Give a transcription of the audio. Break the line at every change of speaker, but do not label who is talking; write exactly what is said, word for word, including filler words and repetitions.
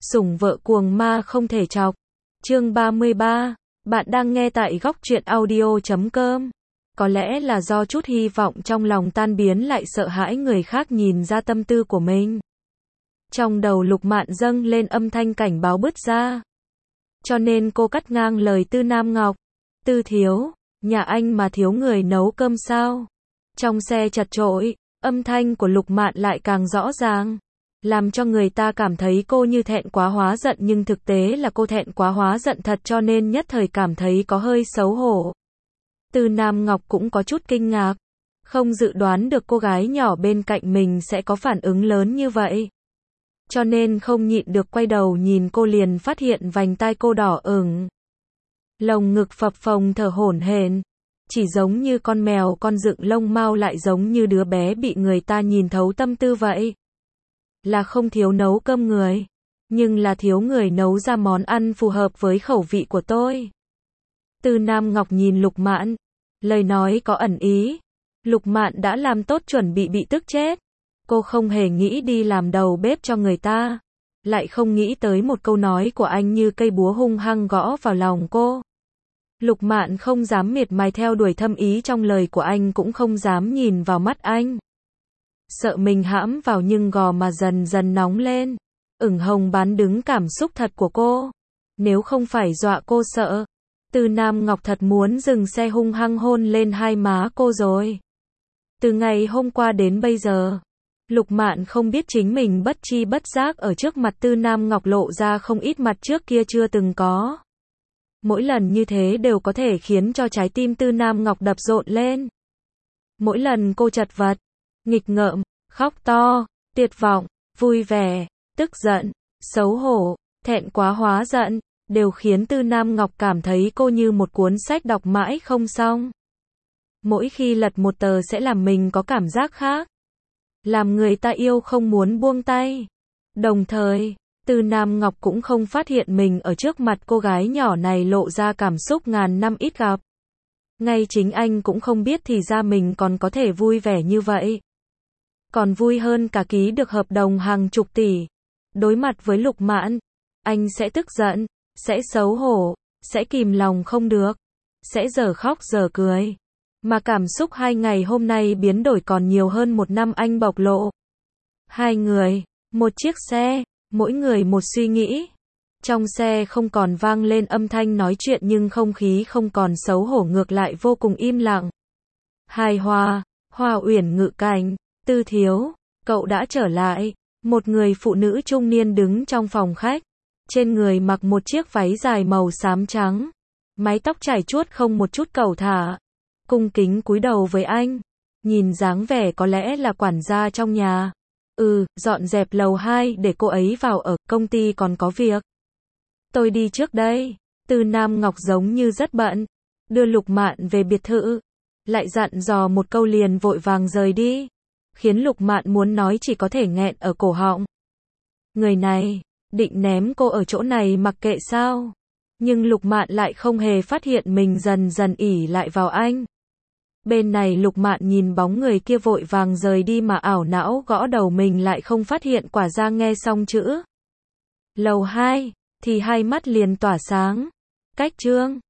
Sủng vợ cuồng ma không thể chọc. Chương ba mươi ba. Bạn đang nghe tại góc truyện audio chấm com. Có lẽ là do chút hy vọng trong lòng tan biến lại sợ hãi người khác nhìn ra tâm tư của mình. Trong đầu Lục Mạn dâng lên âm thanh cảnh báo bứt ra. Cho nên cô cắt ngang lời Tư Nam Ngọc. Tư thiếu, nhà anh mà thiếu người nấu cơm sao? Trong xe chật chội, âm thanh của Lục Mạn lại càng rõ ràng. Làm cho người ta cảm thấy cô như thẹn quá hóa giận, nhưng thực tế là cô thẹn quá hóa giận thật, cho nên nhất thời cảm thấy có hơi xấu hổ. Tư Nam Ngọc cũng có chút kinh ngạc, không dự đoán được cô gái nhỏ bên cạnh mình sẽ có phản ứng lớn như vậy. Cho nên không nhịn được quay đầu nhìn cô, liền phát hiện vành tai cô đỏ ửng. Lồng ngực phập phồng thở hổn hển, chỉ giống như con mèo con dựng lông mao, lại giống như đứa bé bị người ta nhìn thấu tâm tư vậy. Là không thiếu nấu cơm người, nhưng là thiếu người nấu ra món ăn phù hợp với khẩu vị của tôi. Tư Nam Ngọc nhìn Lục Mạn, lời nói có ẩn ý. Lục Mạn đã làm tốt chuẩn bị bị tức chết. Cô không hề nghĩ đi làm đầu bếp cho người ta, lại không nghĩ tới một câu nói của anh như cây búa hung hăng gõ vào lòng cô. Lục Mạn không dám miệt mài theo đuổi thâm ý trong lời của anh, cũng không dám nhìn vào mắt anh. Sợ mình hãm vào, nhưng gò mà dần dần nóng lên, ửng hồng bán đứng cảm xúc thật của cô. Nếu không phải dọa cô sợ, Tư Nam Ngọc thật muốn dừng xe hung hăng hôn lên hai má cô rồi. Từ ngày hôm qua đến bây giờ, Lục Mạn không biết chính mình bất chi bất giác ở trước mặt Tư Nam Ngọc lộ ra không ít mặt trước kia chưa từng có. Mỗi lần như thế đều có thể khiến cho trái tim Tư Nam Ngọc đập rộn lên. Mỗi lần cô chật vật, nghịch ngợm, khóc to, tuyệt vọng, vui vẻ, tức giận, xấu hổ, thẹn quá hóa giận, đều khiến Tư Nam Ngọc cảm thấy cô như một cuốn sách đọc mãi không xong. Mỗi khi lật một tờ sẽ làm mình có cảm giác khác, làm người ta yêu không muốn buông tay. Đồng thời, Tư Nam Ngọc cũng không phát hiện mình ở trước mặt cô gái nhỏ này lộ ra cảm xúc ngàn năm ít gặp. Ngay chính anh cũng không biết thì ra mình còn có thể vui vẻ như vậy. Còn vui hơn cả ký được hợp đồng hàng chục tỷ. Đối mặt với Lục Mạn, anh sẽ tức giận, sẽ xấu hổ, sẽ kìm lòng không được, sẽ giờ khóc giờ cười. Mà cảm xúc hai ngày hôm nay biến đổi còn nhiều hơn một năm anh bộc lộ. Hai người, một chiếc xe, mỗi người một suy nghĩ. Trong xe không còn vang lên âm thanh nói chuyện, nhưng không khí không còn xấu hổ, ngược lại vô cùng im lặng. Hài hòa, Hoa Uyển ngự cảnh, Tư thiếu, cậu đã trở lại. Một người phụ nữ trung niên đứng trong phòng khách, trên người mặc một chiếc váy dài màu xám trắng, mái tóc chải chuốt không một chút cẩu thả, cung kính cúi đầu với anh, nhìn dáng vẻ có lẽ là quản gia trong nhà. Ừ, dọn dẹp lầu hai để cô ấy vào ở, công ty còn có việc. Tôi đi trước đây. Tư Nam Ngọc giống như rất bận, đưa Lục Mạn về biệt thự, lại dặn dò một câu liền vội vàng rời đi, khiến Lục Mạn muốn nói chỉ có thể nghẹn ở cổ họng. Người này, định ném cô ở chỗ này mặc kệ sao? Nhưng Lục Mạn lại không hề phát hiện mình dần dần ỷ lại vào anh. Bên này Lục Mạn nhìn bóng người kia vội vàng rời đi mà ảo não gõ đầu mình lại không phát hiện, quả ra nghe xong chữ lầu hai, thì hai mắt liền tỏa sáng. Cách chương